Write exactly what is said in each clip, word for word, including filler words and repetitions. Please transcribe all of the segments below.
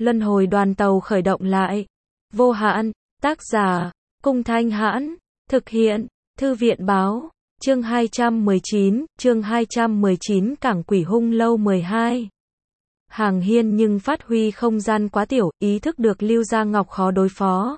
Luân hồi đoàn tàu khởi động lại. Vô hạn, tác giả, Cung Thanh Hãn, thực hiện, Thư viện báo, chương hai trăm mười chín, chương hai trăm mười chín Cảng Quỷ Hung Lâu mười hai. Hàng Hiên nhưng phát huy không gian quá tiểu, ý thức được Lưu Gia Ngọc khó đối phó.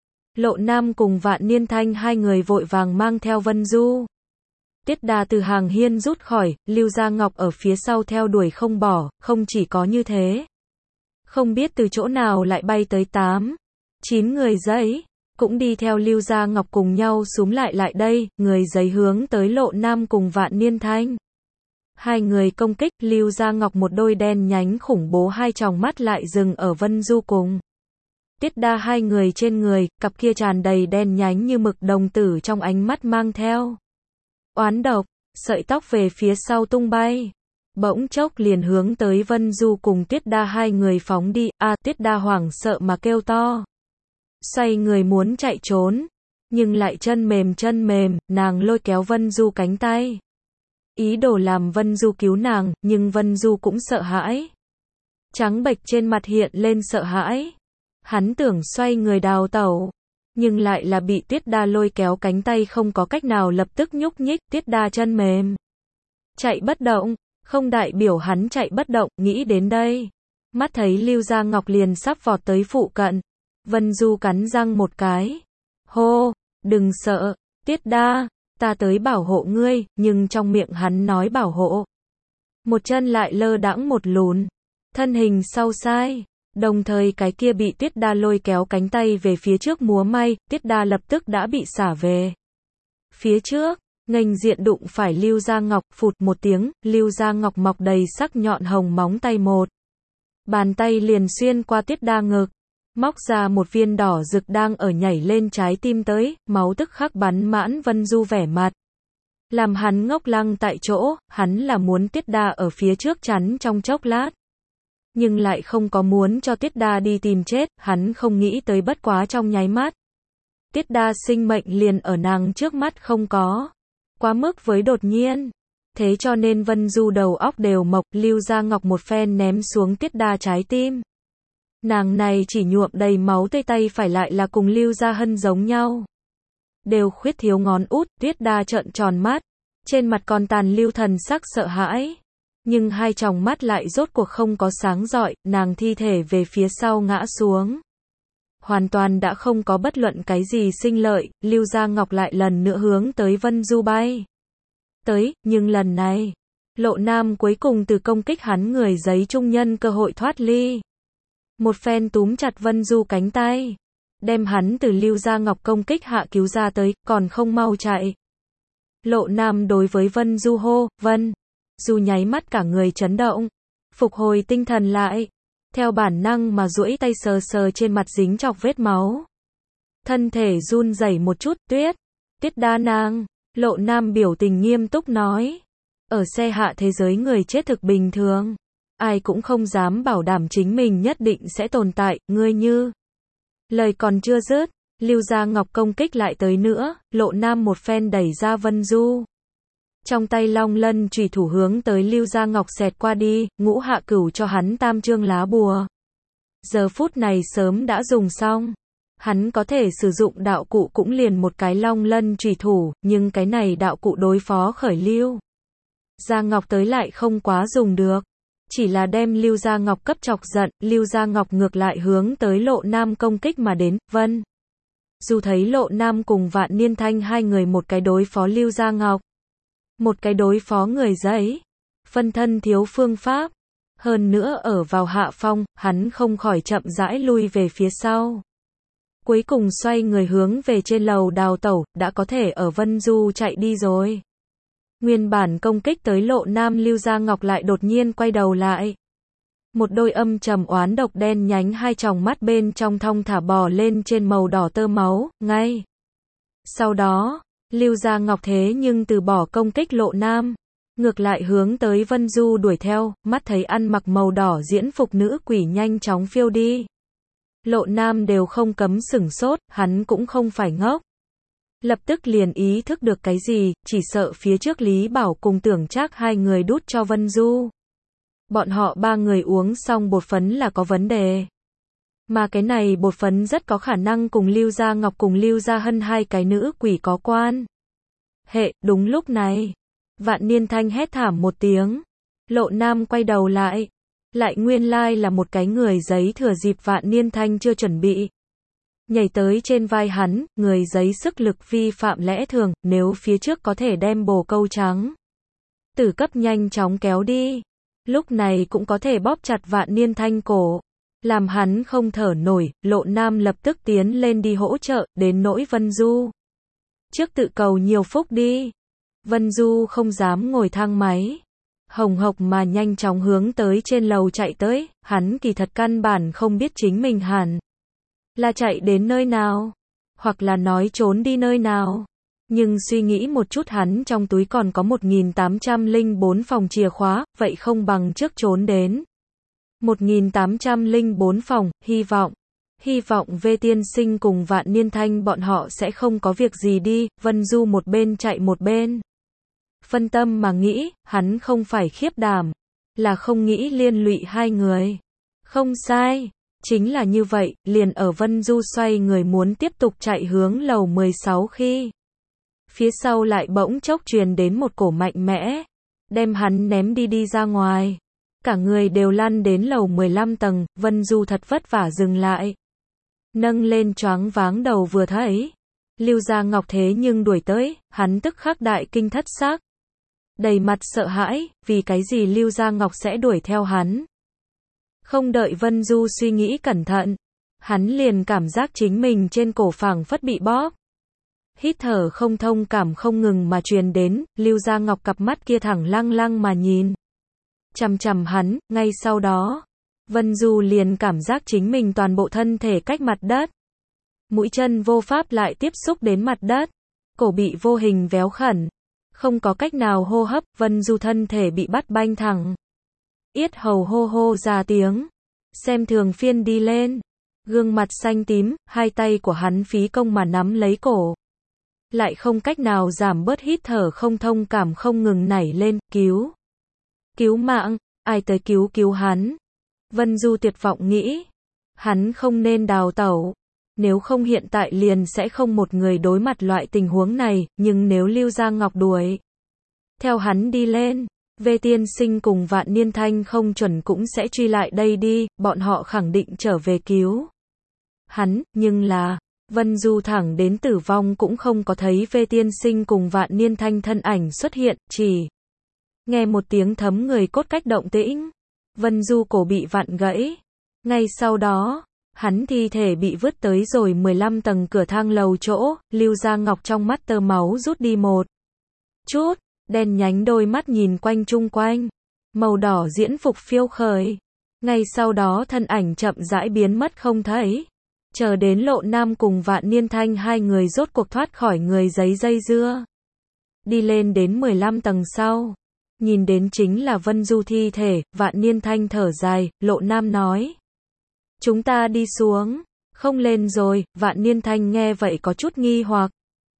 Lộ Nam cùng Vạn Niên Thanh hai người vội vàng mang theo Vân Du. Tiết Đa từ Hàng Hiên rút khỏi, Lưu Gia Ngọc ở phía sau theo đuổi không bỏ, không chỉ có như thế. Không biết từ chỗ nào lại bay tới tám, chín người giấy, cũng đi theo Lưu Gia Ngọc cùng nhau xúm lại lại đây, người giấy hướng tới Lộ Nam cùng Vạn Niên Thanh. Hai người công kích, Lưu Gia Ngọc một đôi đen nhánh khủng bố hai tròng mắt lại dừng ở Vân Du cùng Tiết Đa hai người trên người, cặp kia tràn đầy đen nhánh như mực đồng tử trong ánh mắt mang theo oán độc, sợi tóc về phía sau tung bay. Bỗng chốc liền hướng tới Vân Du cùng Tiết Đa hai người phóng đi, a Tiết Đa hoảng sợ mà kêu to. Xoay người muốn chạy trốn, nhưng lại chân mềm chân mềm, nàng lôi kéo Vân Du cánh tay. Ý đồ làm Vân Du cứu nàng, nhưng Vân Du cũng sợ hãi. Trắng bệch trên mặt hiện lên sợ hãi. Hắn tưởng xoay người đào tẩu, nhưng lại là bị Tiết Đa lôi kéo cánh tay không có cách nào lập tức nhúc nhích, Tiết Đa chân mềm. Chạy bất động, không đại biểu hắn chạy bất động, nghĩ đến đây. Mắt thấy Lưu Gia Ngọc liền sắp vọt tới phụ cận. Vân Du cắn răng một cái. Hô, đừng sợ, Tiết Đa, ta tới bảo hộ ngươi, nhưng trong miệng hắn nói bảo hộ. Một chân lại lơ đãng một lùn, thân hình sau sai. Đồng thời cái kia bị Tiết Đa lôi kéo cánh tay về phía trước múa may, Tiết Đa lập tức đã bị xả về phía trước, nghênh diện đụng phải Lưu Gia Ngọc, phụt một tiếng, Lưu Gia Ngọc mọc đầy sắc nhọn hồng móng tay một. Bàn tay liền xuyên qua Tiết Đa ngực, móc ra một viên đỏ rực đang ở nhảy lên trái tim tới, máu tức khắc bắn mãn Vân Du vẻ mặt. Làm hắn ngốc lăng tại chỗ, hắn là muốn Tiết Đa ở phía trước chắn trong chốc lát. Nhưng lại không có muốn cho Tiết Đa đi tìm chết, hắn không nghĩ tới bất quá trong nháy mắt. Tiết Đa sinh mệnh liền ở nàng trước mắt không có. Quá mức với đột nhiên. Thế cho nên Vân Du đầu óc đều mộc, Lưu Gia Ngọc một phen ném xuống Tiết Đa trái tim. Nàng này chỉ nhuộm đầy máu tươi tay phải lại là cùng Lưu Gia Hân giống nhau. Đều khuyết thiếu ngón út, Tiết Đa trợn tròn mắt. Trên mặt còn tàn lưu thần sắc sợ hãi. Nhưng hai tròng mắt lại rốt cuộc không có sáng rọi, nàng thi thể về phía sau ngã xuống. Hoàn toàn đã không có bất luận cái gì sinh lợi, Lưu Gia Ngọc lại lần nữa hướng tới Vân Du bay. Tới, nhưng lần này, Lộ Nam cuối cùng từ công kích hắn người giấy trung nhân cơ hội thoát ly. Một phen túm chặt Vân Du cánh tay, đem hắn từ Lưu Gia Ngọc công kích hạ cứu ra tới, còn không mau chạy. Lộ Nam đối với Vân Du hô, Vân Du nháy mắt cả người chấn động, phục hồi tinh thần lại, theo bản năng mà duỗi tay sờ sờ trên mặt dính chọc vết máu. Thân thể run rẩy một chút, Tuyết, Tiết Đa nàng, Lộ Nam biểu tình nghiêm túc nói. Ở xe hạ thế giới người chết thực bình thường. Ai cũng không dám bảo đảm chính mình nhất định sẽ tồn tại, ngươi như. Lời còn chưa dứt, Lưu Gia Ngọc công kích lại tới nữa, Lộ Nam một phen đẩy ra Vân Du. Trong tay long lân chủy thủ hướng tới Lưu Gia Ngọc xẹt qua đi, ngũ hạ cửu cho hắn tam chương lá bùa. Giờ phút này sớm đã dùng xong. Hắn có thể sử dụng đạo cụ cũng liền một cái long lân chủy thủ, nhưng cái này đạo cụ đối phó khởi Lưu Gia Ngọc tới lại không quá dùng được. Chỉ là đem Lưu Gia Ngọc cấp chọc giận, Lưu Gia Ngọc ngược lại hướng tới Lộ Nam công kích mà đến, Vân Du thấy Lộ Nam cùng Vạn Niên Thanh hai người một cái đối phó Lưu Gia Ngọc. Một cái đối phó người giấy, phân thân thiếu phương pháp, hơn nữa ở vào hạ phong, hắn không khỏi chậm rãi lui về phía sau. Cuối cùng xoay người hướng về trên lầu đào tẩu, đã có thể ở Vân Du chạy đi rồi. Nguyên bản công kích tới Lộ Nam Lưu Gia Ngọc lại đột nhiên quay đầu lại. Một đôi âm trầm oán độc đen nhánh hai tròng mắt bên trong thong thả bò lên trên màu đỏ tơ máu, ngay. Sau đó, Lưu Gia Ngọc thế nhưng từ bỏ công kích Lộ Nam, ngược lại hướng tới Vân Du đuổi theo, mắt thấy ăn mặc màu đỏ diễn phục nữ quỷ nhanh chóng phiêu đi. Lộ Nam đều không cấm sửng sốt, hắn cũng không phải ngốc. Lập tức liền ý thức được cái gì, chỉ sợ phía trước Lý Bảo cùng Tưởng Trác hai người đút cho Vân Du. Bọn họ ba người uống xong bột phấn là có vấn đề. Mà cái này bột phấn rất có khả năng cùng Lưu Gia Ngọc cùng Lưu Gia Hân hai cái nữ quỷ có quan. Hệ, đúng lúc này. Vạn Niên Thanh hét thảm một tiếng. Lộ Nam quay đầu lại. Lại nguyên lai là một cái người giấy thừa dịp Vạn Niên Thanh chưa chuẩn bị. Nhảy tới trên vai hắn, người giấy sức lực vi phạm lẽ thường, nếu phía trước có thể đem bồ câu trắng. Tử cấp nhanh chóng kéo đi. Lúc này cũng có thể bóp chặt Vạn Niên Thanh cổ. Làm hắn không thở nổi, Lộ Nam lập tức tiến lên đi hỗ trợ, đến nỗi Vân Du. Trước tự cầu nhiều phúc đi. Vân Du không dám ngồi thang máy. Hồng hộc mà nhanh chóng hướng tới trên lầu chạy tới, hắn kỳ thật căn bản không biết chính mình hẳn là chạy đến nơi nào, hoặc là nói trốn đi nơi nào. Nhưng suy nghĩ một chút hắn trong túi còn có một nghìn tám trăm lẻ bốn phòng chìa khóa, vậy không bằng trước trốn đến. một nghìn tám trăm lẻ bốn phòng, hy vọng. Hy vọng Vê Tiên Sinh cùng Vạn Niên Thanh bọn họ sẽ không có việc gì đi, Vân Du một bên chạy một bên. Phân tâm mà nghĩ, hắn không phải khiếp đảm, là không nghĩ liên lụy hai người. Không sai, chính là như vậy, liền ở Vân Du xoay người muốn tiếp tục chạy hướng lầu mười sáu khi. Phía sau lại bỗng chốc truyền đến một cổ mạnh mẽ, đem hắn ném đi đi ra ngoài. Cả người đều lăn đến lầu mười lăm tầng, Vân Du thật vất vả dừng lại. Nâng lên choáng váng đầu vừa thấy. Lưu Gia Ngọc thế nhưng đuổi tới, hắn tức khắc đại kinh thất xác. Đầy mặt sợ hãi, vì cái gì Lưu Gia Ngọc sẽ đuổi theo hắn. Không đợi Vân Du suy nghĩ cẩn thận, hắn liền cảm giác chính mình trên cổ phảng phất bị bóp. Hít thở không thông cảm không ngừng mà truyền đến, Lưu Gia Ngọc cặp mắt kia thẳng lăng lăng mà nhìn. Chằm chằm hắn, ngay sau đó, Vân Du liền cảm giác chính mình toàn bộ thân thể cách mặt đất. Mũi chân vô pháp lại tiếp xúc đến mặt đất, cổ bị vô hình véo khẩn. Không có cách nào hô hấp, Vân Du thân thể bị bắt banh thẳng. Yết hầu hô hô ra tiếng. Xem thường phiên đi lên. Gương mặt xanh tím, hai tay của hắn phí công mà nắm lấy cổ. Lại không cách nào giảm bớt hít thở không thông cảm không ngừng nảy lên, cứu. Cứu mạng, ai tới cứu cứu hắn. Vân Du tuyệt vọng nghĩ. Hắn không nên đào tẩu. Nếu không hiện tại liền sẽ không một người đối mặt loại tình huống này, nhưng nếu Lưu Gia Ngọc đuổi theo hắn đi lên, Vê Tiên Sinh cùng Vạn Niên Thanh không chuẩn cũng sẽ truy lại đây đi, bọn họ khẳng định trở về cứu hắn, nhưng là, Vân Du thẳng đến tử vong cũng không có thấy Vê Tiên Sinh cùng Vạn Niên Thanh thân ảnh xuất hiện, chỉ nghe một tiếng thấm người cốt cách động tĩnh, Vân Du cổ bị vặn gãy, ngay sau đó, hắn thi thể bị vứt tới rồi mười lăm tầng cửa thang lầu chỗ, Lưu Gia Ngọc trong mắt tơ máu rút đi một chút, đen nhánh đôi mắt nhìn quanh chung quanh, màu đỏ diễn phục phiêu khởi, ngay sau đó thân ảnh chậm rãi biến mất không thấy, chờ đến Lộ Nam cùng Vạn Niên Thanh hai người rốt cuộc thoát khỏi người giấy dây dưa, đi lên đến mười lăm tầng sau, nhìn đến chính là Vân Du thi thể, Vạn Niên Thanh thở dài, Lộ Nam nói. Chúng ta đi xuống, không lên rồi, Vạn Niên Thanh nghe vậy có chút nghi hoặc.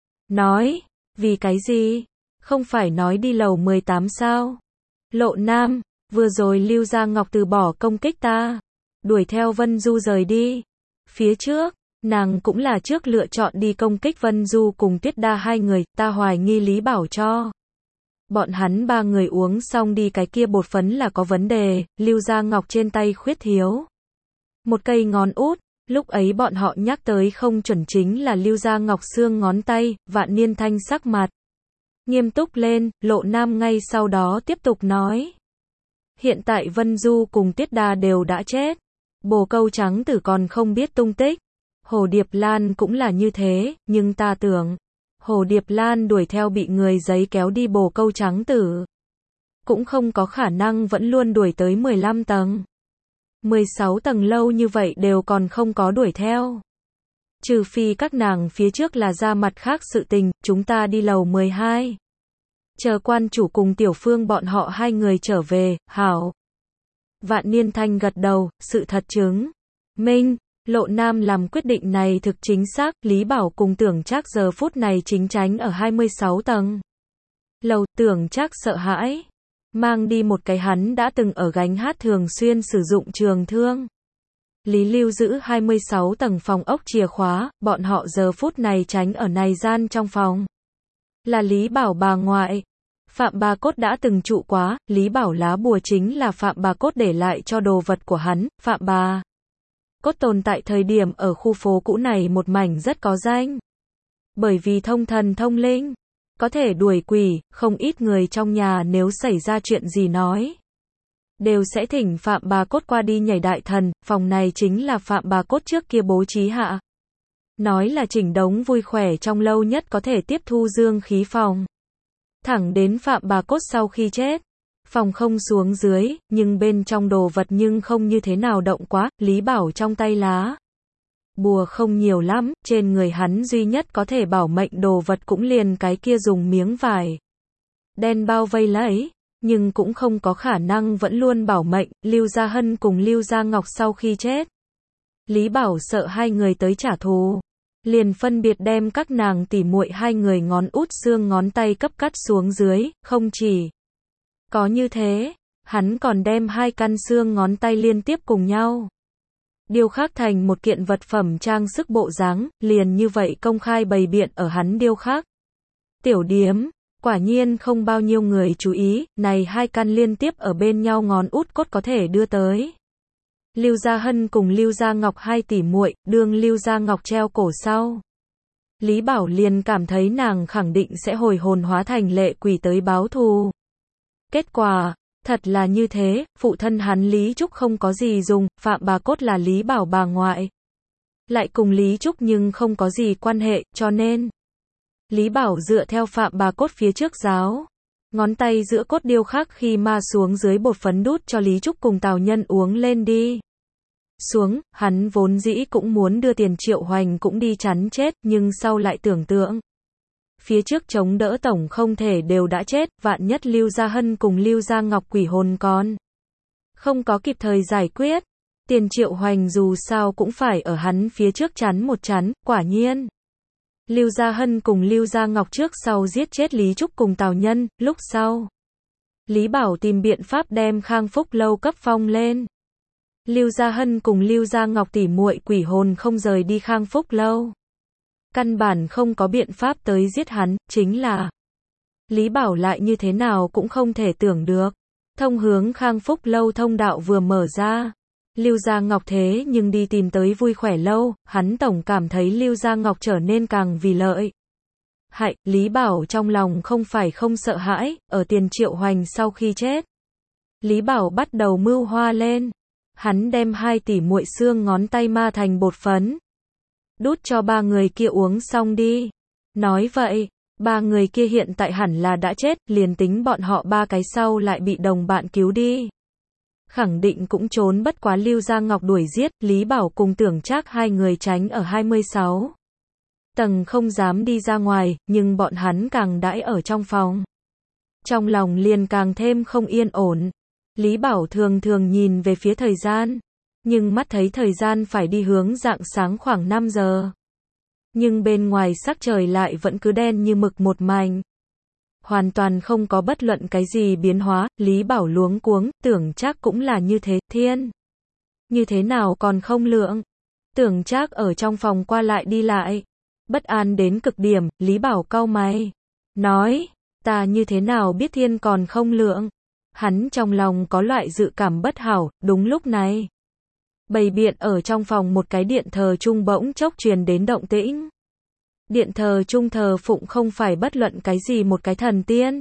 Nói, vì cái gì? Không phải nói đi lầu mười tám sao? Lộ Nam, vừa rồi Lưu Gia Ngọc từ bỏ công kích ta, đuổi theo Vân Du rời đi. Phía trước, nàng cũng là trước lựa chọn đi công kích Vân Du cùng Tuyết Đa hai người, ta hoài nghi Lý Bảo cho. Bọn hắn ba người uống xong đi cái kia bột phấn là có vấn đề, Lưu Gia Ngọc trên tay khuyết thiếu một cây ngón út, lúc ấy bọn họ nhắc tới không chuẩn chính là Lưu Gia Ngọc xương ngón tay, Vạn Niên Thanh sắc mặt nghiêm túc lên, Lộ Nam ngay sau đó tiếp tục nói. Hiện tại Vân Du cùng Tiết Đa đều đã chết, bồ câu trắng tử còn không biết tung tích, Hồ Điệp Lan cũng là như thế, nhưng ta tưởng, Hồ Điệp Lan đuổi theo bị người giấy kéo đi bồ câu trắng tử, cũng không có khả năng vẫn luôn đuổi tới mười lăm tầng. mười sáu tầng lâu như vậy đều còn không có đuổi theo. Trừ phi các nàng phía trước là ra mặt khác sự tình, chúng ta đi lầu mười hai. Chờ quan chủ cùng Tiểu Phương bọn họ hai người trở về, hảo. Vạn Niên Thanh gật đầu, sự thật chứng minh, Lộ Nam làm quyết định này thực chính xác, Lý Bảo cùng Tưởng Trác giờ phút này chính tránh ở hai mươi sáu tầng. Lầu, Tưởng Trác sợ hãi. Mang đi một cái hắn đã từng ở gánh hát thường xuyên sử dụng trường thương. Lý Lưu giữ hai mươi sáu tầng phòng ốc chìa khóa, bọn họ giờ phút này tránh ở này gian trong phòng. Là Lý Bảo bà ngoại. Phạm Bà Cốt đã từng trụ quá, Lý Bảo lá bùa chính là Phạm Bà Cốt để lại cho đồ vật của hắn, Phạm Bà Cốt tồn tại thời điểm ở khu phố cũ này một mảnh rất có danh. Bởi vì thông thần thông linh, có thể đuổi quỷ, không ít người trong nhà nếu xảy ra chuyện gì nói, đều sẽ thỉnh Phạm Bà Cốt qua đi nhảy đại thần, phòng này chính là Phạm Bà Cốt trước kia bố trí hạ. Nói là chỉnh đống vui khỏe trong lâu nhất có thể tiếp thu dương khí phòng. Thẳng đến Phạm Bà Cốt sau khi chết, phòng không xuống dưới, nhưng bên trong đồ vật nhưng không như thế nào động quá, Lý Bảo trong tay lá bùa không nhiều lắm, trên người hắn duy nhất có thể bảo mệnh đồ vật cũng liền cái kia dùng miếng vải đen bao vây lấy, nhưng cũng không có khả năng vẫn luôn bảo mệnh. Lưu Gia Hân cùng Lưu Gia Ngọc sau khi chết, Lý Bảo sợ hai người tới trả thù, liền phân biệt đem các nàng tỉ muội hai người ngón út xương ngón tay cấp cắt xuống dưới, không chỉ có như thế, hắn còn đem hai căn xương ngón tay liên tiếp cùng nhau điêu khắc thành một kiện vật phẩm trang sức bộ dáng, liền như vậy công khai bày biện ở hắn điêu khắc tiểu điếm. Quả nhiên không bao nhiêu người chú ý, này hai căn liên tiếp ở bên nhau ngón út cốt có thể đưa tới Lưu Gia Hân cùng Lưu Gia Ngọc hai tỷ muội, đương Lưu Gia Ngọc treo cổ sau, Lý Bảo liền cảm thấy nàng khẳng định sẽ hồi hồn hóa thành lệ quỷ tới báo thù. Kết quả, thật là như thế, phụ thân hắn Lý Trúc không có gì dùng, Phạm Bà Cốt là Lý Bảo bà ngoại, lại cùng Lý Trúc nhưng không có gì quan hệ, cho nên Lý Bảo dựa theo Phạm Bà Cốt phía trước giáo, ngón tay giữa cốt điêu khắc khi ma xuống dưới bột phấn đút cho Lý Trúc cùng Tào Nhân uống lên đi xuống, hắn vốn dĩ cũng muốn đưa tiền Triệu Hoành cũng đi chắn chết, nhưng sau lại tưởng tượng, phía trước chống đỡ tổng không thể đều đã chết, vạn nhất Lưu Gia Hân cùng Lưu Gia Ngọc quỷ hồn con không có kịp thời giải quyết, tiền Triệu Hoành dù sao cũng phải ở hắn phía trước chắn một chắn, quả nhiên. Lưu Gia Hân cùng Lưu Gia Ngọc trước sau giết chết Lý Trúc cùng Tào Nhân, lúc sau Lý Bảo tìm biện pháp đem Khang Phúc lâu cấp phong lên. Lưu Gia Hân cùng Lưu Gia Ngọc tỉ muội quỷ hồn không rời đi Khang Phúc lâu, căn bản không có biện pháp tới giết hắn, chính là Lý Bảo lại như thế nào cũng không thể tưởng được, thông hướng Khang Phúc lâu thông đạo vừa mở ra, Lưu Gia Ngọc thế nhưng đi tìm tới vui khỏe lâu, hắn tổng cảm thấy Lưu Gia Ngọc trở nên càng vì lợi hại. Lý Bảo trong lòng không phải không sợ hãi, ở tiền Triệu Hoành sau khi chết, Lý Bảo bắt đầu mưu hoa lên, hắn đem hai tỷ muội xương ngón tay ma thành bột phấn, đút cho ba người kia uống xong đi. Nói vậy, ba người kia hiện tại hẳn là đã chết, liền tính bọn họ ba cái sau lại bị đồng bạn cứu đi, khẳng định cũng trốn bất quá Lưu Gia Ngọc đuổi giết. Lý Bảo cùng Tưởng Trác hai người tránh ở hai mươi sáu tầng không dám đi ra ngoài, nhưng bọn hắn càng đãi ở trong phòng, trong lòng liền càng thêm không yên ổn. Lý Bảo thường thường nhìn về phía thời gian, nhưng mắt thấy thời gian phải đi hướng rạng sáng khoảng năm giờ. Nhưng bên ngoài sắc trời lại vẫn cứ đen như mực một mảnh, hoàn toàn không có bất luận cái gì biến hóa. Lý Bảo luống cuống, Tưởng Trác cũng là như thế, thiên như thế nào còn không lượng. Tưởng Trác ở trong phòng qua lại đi lại, bất an đến cực điểm. Lý Bảo cau mày, nói, ta như thế nào biết thiên còn không lượng. Hắn trong lòng có loại dự cảm bất hảo. Đúng lúc này, bày biện ở trong phòng một cái điện thờ chung bỗng chốc truyền đến động tĩnh. Điện thờ chung thờ phụng không phải bất luận cái gì một cái thần tiên,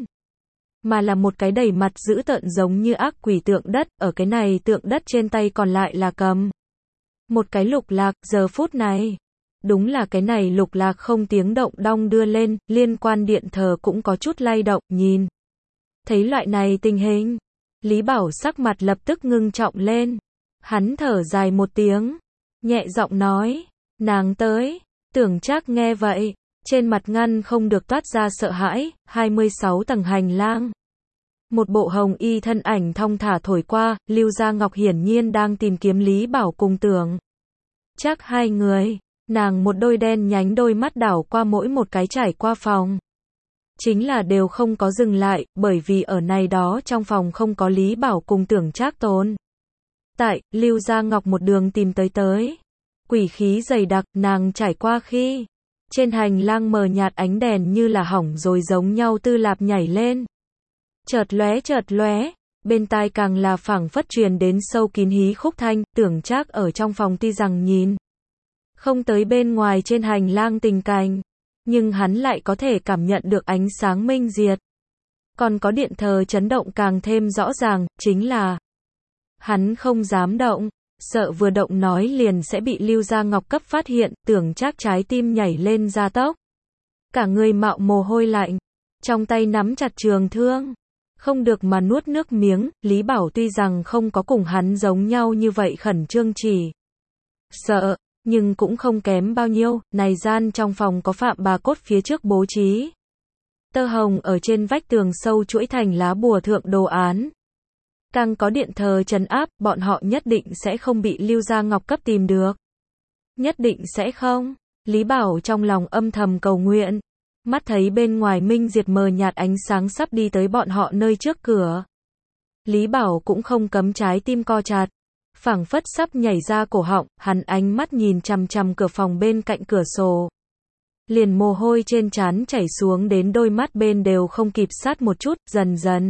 mà là một cái đầy mặt dữ tợn giống như ác quỷ tượng đất, ở cái này tượng đất trên tay còn lại là cầm một cái lục lạc. Giờ phút này, đúng là cái này lục lạc không tiếng động đong đưa lên, liên quan điện thờ cũng có chút lay động. Nhìn thấy loại này tình hình, Lý Bảo sắc mặt lập tức ngưng trọng lên, hắn thở dài một tiếng, nhẹ giọng nói, nàng tới. Tưởng Trác nghe vậy, trên mặt ngăn không được toát ra sợ hãi. hai mươi sáu tầng hành lang, một bộ hồng y thân ảnh thong thả thổi qua, Lưu Gia Ngọc hiển nhiên đang tìm kiếm Lý Bảo cùng Tưởng Trác hai người, nàng một đôi đen nhánh đôi mắt đảo qua mỗi một cái trải qua phòng, chính là đều không có dừng lại, bởi vì ở này đó trong phòng không có Lý Bảo cùng Tưởng Trác tồn Tại, Lưu Gia Ngọc một đường tìm tới tới. Quỷ khí dày đặc, nàng trải qua khi. Trên hành lang mờ nhạt ánh đèn như là hỏng rồi giống nhau tư lạp nhảy lên. Chợt lóe chợt lóe, bên tai càng là phảng phất truyền đến sâu kín hí khúc thanh, Tưởng Trác ở trong phòng tuy rằng nhìn. Không tới bên ngoài trên hành lang tình cảnh. Nhưng hắn lại có thể cảm nhận được ánh sáng minh diệt. Còn có điện thờ chấn động càng thêm rõ ràng, chính là hắn không dám động, sợ vừa động nói liền sẽ bị Lưu Gia Ngọc cấp phát hiện, Tưởng Trác trái tim nhảy lên gia tốc. Cả người mạo mồ hôi lạnh, trong tay nắm chặt trường thương, không được mà nuốt nước miếng, Lý Bảo tuy rằng không có cùng hắn giống nhau như vậy khẩn trương chỉ sợ, nhưng cũng không kém bao nhiêu, này gian trong phòng có phạm bà cốt phía trước bố trí. Tơ hồng ở trên vách tường sâu chuỗi thành lá bùa thượng đồ án. Càng có điện thờ trấn áp, bọn họ nhất định sẽ không bị Lưu Gia Ngọc cấp tìm được. Nhất định sẽ không. Lý Bảo trong lòng âm thầm cầu nguyện. Mắt thấy bên ngoài minh diệt mờ nhạt ánh sáng sắp đi tới bọn họ nơi trước cửa. Lý Bảo cũng không cấm trái tim co chặt. Phảng phất sắp nhảy ra cổ họng, hắn ánh mắt nhìn chằm chằm cửa phòng bên cạnh cửa sổ. Liền mồ hôi trên trán chảy xuống đến đôi mắt bên đều không kịp sát một chút, dần dần.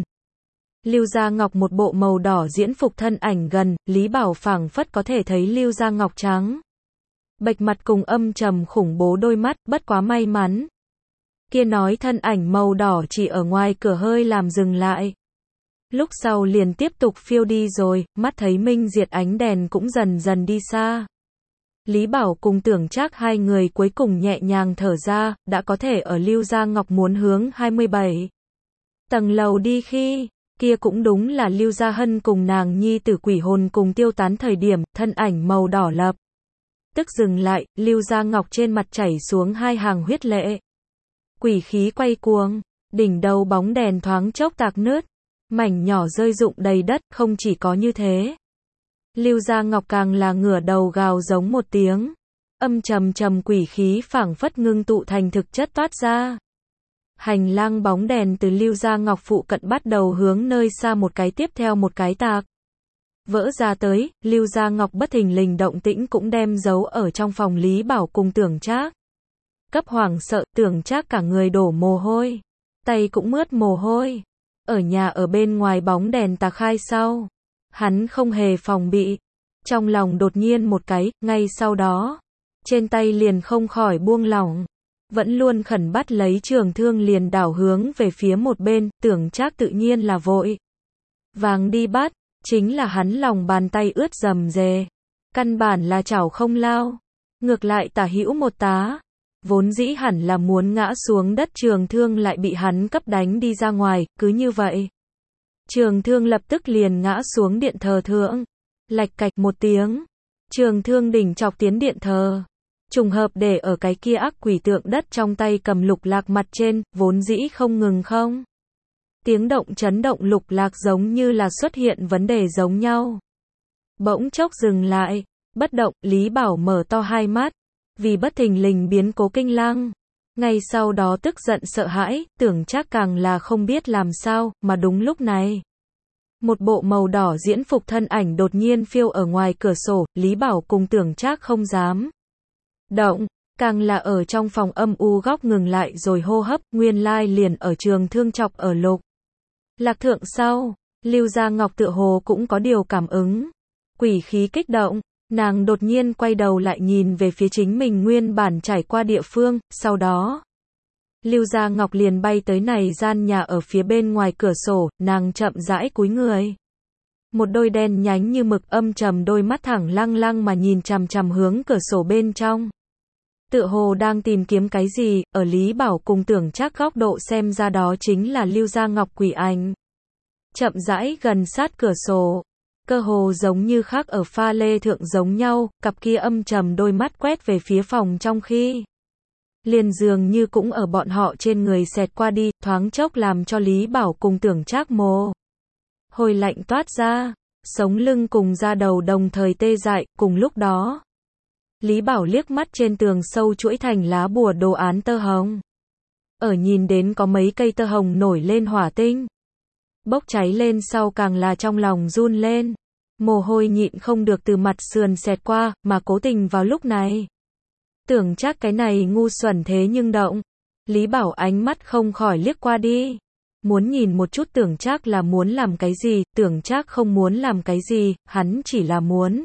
Lưu Gia Ngọc một bộ màu đỏ diễn phục thân ảnh gần, Lý Bảo phảng phất có thể thấy Lưu Gia Ngọc trắng. Bệch mặt cùng âm trầm khủng bố đôi mắt, bất quá may mắn. Kia nói thân ảnh màu đỏ chỉ ở ngoài cửa hơi làm dừng lại. Lúc sau liền tiếp tục phiêu đi rồi, mắt thấy minh diệt ánh đèn cũng dần dần đi xa. Lý Bảo cùng Tưởng Trác hai người cuối cùng nhẹ nhàng thở ra, đã có thể ở Lưu Gia Ngọc muốn hướng hai mươi bảy tầng lầu đi khi, kia cũng đúng là Lưu Gia Hân cùng nàng nhi tử quỷ hồn cùng tiêu tán thời điểm, thân ảnh màu đỏ lập. Tức dừng lại, Lưu Gia Ngọc trên mặt chảy xuống hai hàng huyết lệ. Quỷ khí quay cuồng, đỉnh đầu bóng đèn thoáng chốc tạc nứt, mảnh nhỏ rơi rụng đầy đất, không chỉ có như thế. Lưu Gia Ngọc càng là ngửa đầu gào giống một tiếng. Âm trầm trầm quỷ khí phảng phất ngưng tụ thành thực chất toát ra. Hành lang bóng đèn từ Lưu Gia Ngọc phụ cận bắt đầu hướng nơi xa một cái tiếp theo một cái tạc. Vỡ ra tới, Lưu Gia Ngọc bất thình lình động tĩnh cũng đem giấu ở trong phòng Lý Bảo cùng Tưởng Trác. Cấp hoảng sợ, Tưởng Trác cả người đổ mồ hôi. Tay cũng mướt mồ hôi. Ở nhà ở bên ngoài bóng đèn tạc khai sau. Hắn không hề phòng bị. Trong lòng đột nhiên một cái, ngay sau đó. Trên tay liền không khỏi buông lỏng. Vẫn luôn khẩn bắt lấy trường thương liền đảo hướng về phía một bên, Tưởng Trác tự nhiên là vội. Vàng đi bắt, chính là hắn lòng bàn tay ướt rầm rề. Căn bản là chảo không lao. Ngược lại tả hữu một tá. Vốn dĩ hẳn là muốn ngã xuống đất trường thương lại bị hắn cấp đánh đi ra ngoài, cứ như vậy. Trường thương lập tức liền ngã xuống điện thờ thượng. Lạch cạch một tiếng. Trường thương đỉnh chọc tiến điện thờ. Trùng hợp để ở cái kia ác quỷ tượng đất trong tay cầm lục lạc mặt trên, vốn dĩ không ngừng không. Tiếng động chấn động lục lạc giống như là xuất hiện vấn đề giống nhau. Bỗng chốc dừng lại. Bất động, Lý Bảo mở to hai mắt. Vì bất thình lình biến cố kinh lăng. Ngay sau đó tức giận sợ hãi, Tưởng Trác càng là không biết làm sao, mà đúng lúc này. Một bộ màu đỏ diễn phục thân ảnh đột nhiên phiêu ở ngoài cửa sổ, Lý Bảo cùng Tưởng Trác không dám động, càng là ở trong phòng âm u góc ngừng lại rồi hô hấp, nguyên lai liền ở trường thương chọc ở lục. Lạc thượng sau, Lưu Gia Ngọc tựa hồ cũng có điều cảm ứng. Quỷ khí kích động, nàng đột nhiên quay đầu lại nhìn về phía chính mình nguyên bản trải qua địa phương, sau đó. Lưu Gia Ngọc liền bay tới này gian nhà ở phía bên ngoài cửa sổ, nàng chậm rãi cúi người. Một đôi đen nhánh như mực âm trầm đôi mắt thẳng lăng lăng mà nhìn chằm chằm hướng cửa sổ bên trong. Tựa hồ đang tìm kiếm cái gì, ở Lý Bảo cùng Tưởng Trác góc độ xem ra đó chính là Lưu Gia Ngọc quỷ ảnh. Chậm rãi gần sát cửa sổ. Cơ hồ giống như khác ở pha lê thượng giống nhau, cặp kia âm trầm đôi mắt quét về phía phòng trong khi. Liền dường như cũng ở bọn họ trên người xẹt qua đi, thoáng chốc làm cho Lý Bảo cùng Tưởng Trác mồ hồi lạnh toát ra, sống lưng cùng da đầu đồng thời tê dại, cùng lúc đó. Lý Bảo liếc mắt trên tường sâu chuỗi thành lá bùa đồ án tơ hồng. Ở nhìn đến có mấy cây tơ hồng nổi lên hỏa tinh. Bốc cháy lên sau càng là trong lòng run lên. Mồ hôi nhịn không được từ mặt sườn xẹt qua, mà cố tình vào lúc này. Tưởng Trác cái này ngu xuẩn thế nhưng động. Lý Bảo ánh mắt không khỏi liếc qua đi. Muốn nhìn một chút Tưởng Trác là muốn làm cái gì, Tưởng Trác không muốn làm cái gì, hắn chỉ là muốn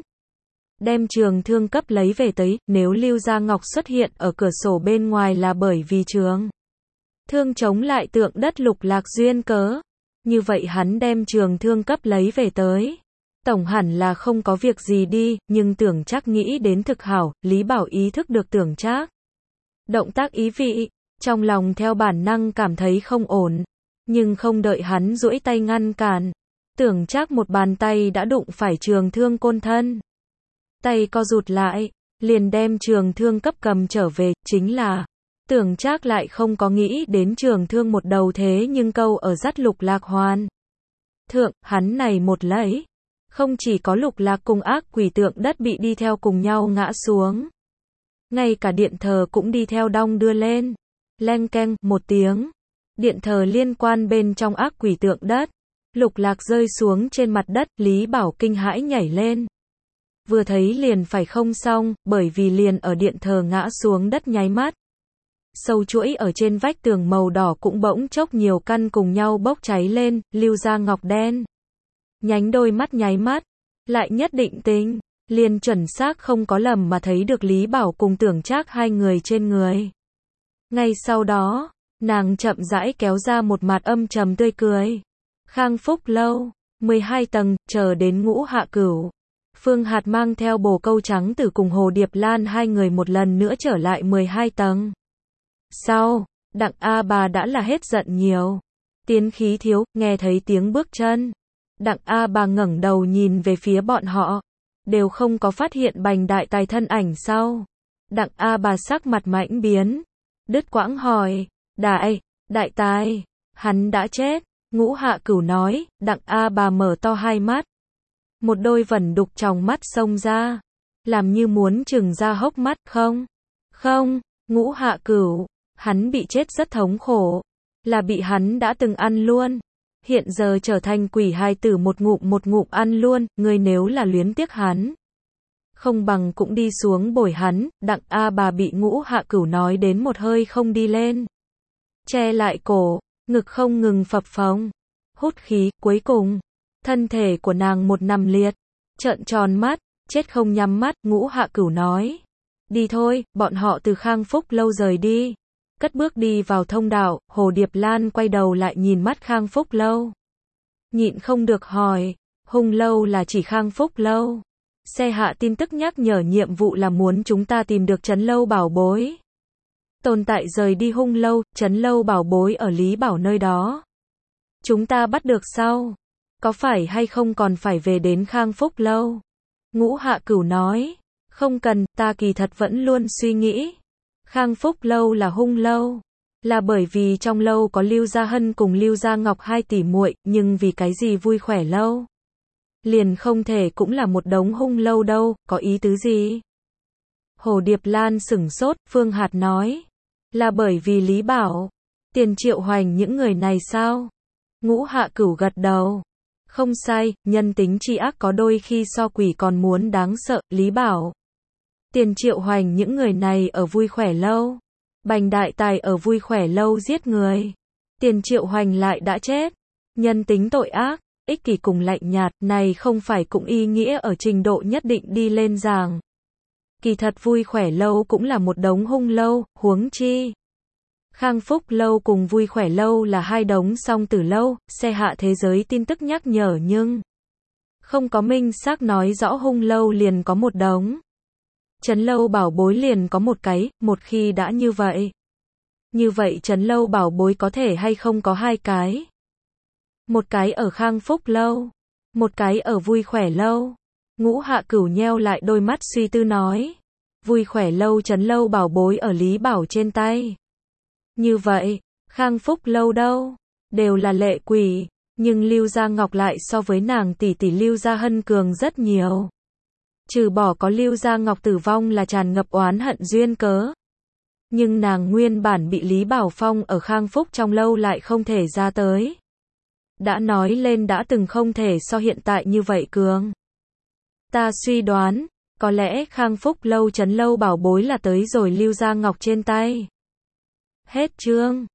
đem trường thương cấp lấy về tới, nếu Lưu Gia Ngọc xuất hiện ở cửa sổ bên ngoài là bởi vì trường thương chống lại tượng đất Lục Lạc duyên cớ. Như vậy hắn đem trường thương cấp lấy về tới. Tổng hẳn là không có việc gì đi, nhưng Tưởng Trác nghĩ đến thực hảo, Lý Bảo ý thức được Tưởng Trác động tác ý vị, trong lòng theo bản năng cảm thấy không ổn, nhưng không đợi hắn duỗi tay ngăn cản, Tưởng Trác một bàn tay đã đụng phải trường thương côn thân. Tay co rụt lại, liền đem trường thương cấp cầm trở về, chính là Tưởng Trác lại không có nghĩ đến trường thương một đầu thế nhưng câu ở dắt Lục Lạc hoàn thượng, hắn này một lấy, không chỉ có Lục Lạc cùng ác quỷ tượng đất bị đi theo cùng nhau ngã xuống, ngay cả điện thờ cũng đi theo đong đưa lên. Leng keng một tiếng, điện thờ liên quan bên trong ác quỷ tượng đất, Lục Lạc rơi xuống trên mặt đất, Lý Bảo kinh hãi nhảy lên. Vừa thấy liền phải không xong, bởi vì liền ở điện thờ ngã xuống đất nháy mắt. Sâu chuỗi ở trên vách tường màu đỏ cũng bỗng chốc nhiều căn cùng nhau bốc cháy lên, Lưu Gia Ngọc đen nhánh đôi mắt nháy mắt, lại nhất định tính, liền chuẩn xác không có lầm mà thấy được Lý Bảo cùng Tưởng Trác hai người trên người. Ngay sau đó, nàng chậm rãi kéo ra một mặt âm trầm tươi cười. Khang Phúc lâu, mười hai tầng, chờ đến Ngũ Hạ Cửu. Phương Hạt mang theo bồ câu trắng tử cùng Hồ Điệp Lan hai người một lần nữa trở lại mười hai tầng. Sau, Đặng A Bà đã là hết giận nhiều. Tiến khí thiếu, nghe thấy tiếng bước chân. Đặng A Bà ngẩng đầu nhìn về phía bọn họ. Đều không có phát hiện Bành Đại Tài thân ảnh sau. Đặng A Bà sắc mặt mãnh biến. Đứt quãng hỏi, Đại, Đại Tài, hắn đã chết. Ngũ Hạ Cửu nói, Đặng A Bà mở to hai mắt. Một đôi vẩn đục trong mắt xông ra. Làm như muốn trừng ra hốc mắt, không? Không, Ngũ Hạ Cửu, hắn bị chết rất thống khổ. Là bị hắn đã từng ăn luôn. Hiện giờ trở thành quỷ hài tử một ngụm một ngụm ăn luôn, người nếu là luyến tiếc hắn. Không bằng cũng đi xuống bồi hắn, Đặng A Bà bị Ngũ Hạ Cửu nói đến một hơi không đi lên. Che lại cổ, ngực không ngừng phập phồng. Hút khí, cuối cùng, thân thể của nàng một nằm liệt, trợn tròn mắt, chết không nhắm mắt, Ngũ Hạ Cửu nói. Đi thôi, bọn họ từ Khang Phúc lâu rời đi. Cất bước đi vào thông đạo, Hồ Điệp Lan quay đầu lại nhìn mắt Khang Phúc lâu. Nhịn không được hỏi, Hung lâu là chỉ Khang Phúc lâu. Xe hạ tin tức nhắc nhở nhiệm vụ là muốn chúng ta tìm được Trấn Lâu bảo bối. Tồn tại rời đi Hung lâu, Trấn Lâu bảo bối ở Lý Bảo nơi đó. Chúng ta bắt được sau. Có phải hay không còn phải về đến Khang Phúc lâu? Ngũ Hạ Cửu nói, không cần, ta kỳ thật vẫn luôn suy nghĩ. Khang Phúc lâu là Hung lâu. Là bởi vì trong lâu có Lưu Gia Hân cùng Lưu Gia Ngọc hai tỷ muội, nhưng vì cái gì Vui Khỏe lâu? Liền không thể cũng là một đống Hung lâu đâu, có ý tứ gì? Hồ Điệp Lan sửng sốt, Phương Hạt nói. Là bởi vì Lý Bảo, Tiền Triệu Hoành những người này sao? Ngũ Hạ Cửu gật đầu. Không sai, nhân tính tri ác có đôi khi so quỷ còn muốn đáng sợ, Lý Bảo. Tiền Triệu Hoành những người này ở Vui Khỏe lâu. Bành Đại Tài ở Vui Khỏe lâu giết người. Tiền Triệu Hoành lại đã chết. Nhân tính tội ác, ích kỷ cùng lạnh nhạt, này không phải cũng ý nghĩa ở trình độ nhất định đi lên giảng. Kỳ thật Vui Khỏe lâu cũng là một đống Hung lâu, huống chi. Khang Phúc lâu cùng Vui Khỏe lâu là hai đống song tử lâu, xe hạ thế giới tin tức nhắc nhở nhưng không có minh xác nói rõ Hung lâu liền có một đống. Trấn Lâu bảo bối liền có một cái, một khi đã như vậy. Như vậy Trấn Lâu bảo bối có thể hay không có hai cái. Một cái ở Khang Phúc lâu, một cái ở Vui Khỏe lâu. Ngũ Hạ Cửu nheo lại đôi mắt suy tư nói. Vui Khỏe lâu Trấn Lâu bảo bối ở Lý Bảo trên tay. Như vậy, Khang Phúc lâu đâu? Đều là lệ quỷ, nhưng Lưu Gia Ngọc lại so với nàng tỷ tỷ Lưu Gia Hân cường rất nhiều. Trừ bỏ có Lưu Gia Ngọc tử vong là tràn ngập oán hận duyên cớ. Nhưng nàng nguyên bản bị Lý Bảo Phong ở Khang Phúc trong lâu lại không thể ra tới. Đã nói lên đã từng không thể so hiện tại như vậy cường. Ta suy đoán, có lẽ Khang Phúc lâu trấn lâu bảo bối là tới rồi Lưu Gia Ngọc trên tay. Hết chương.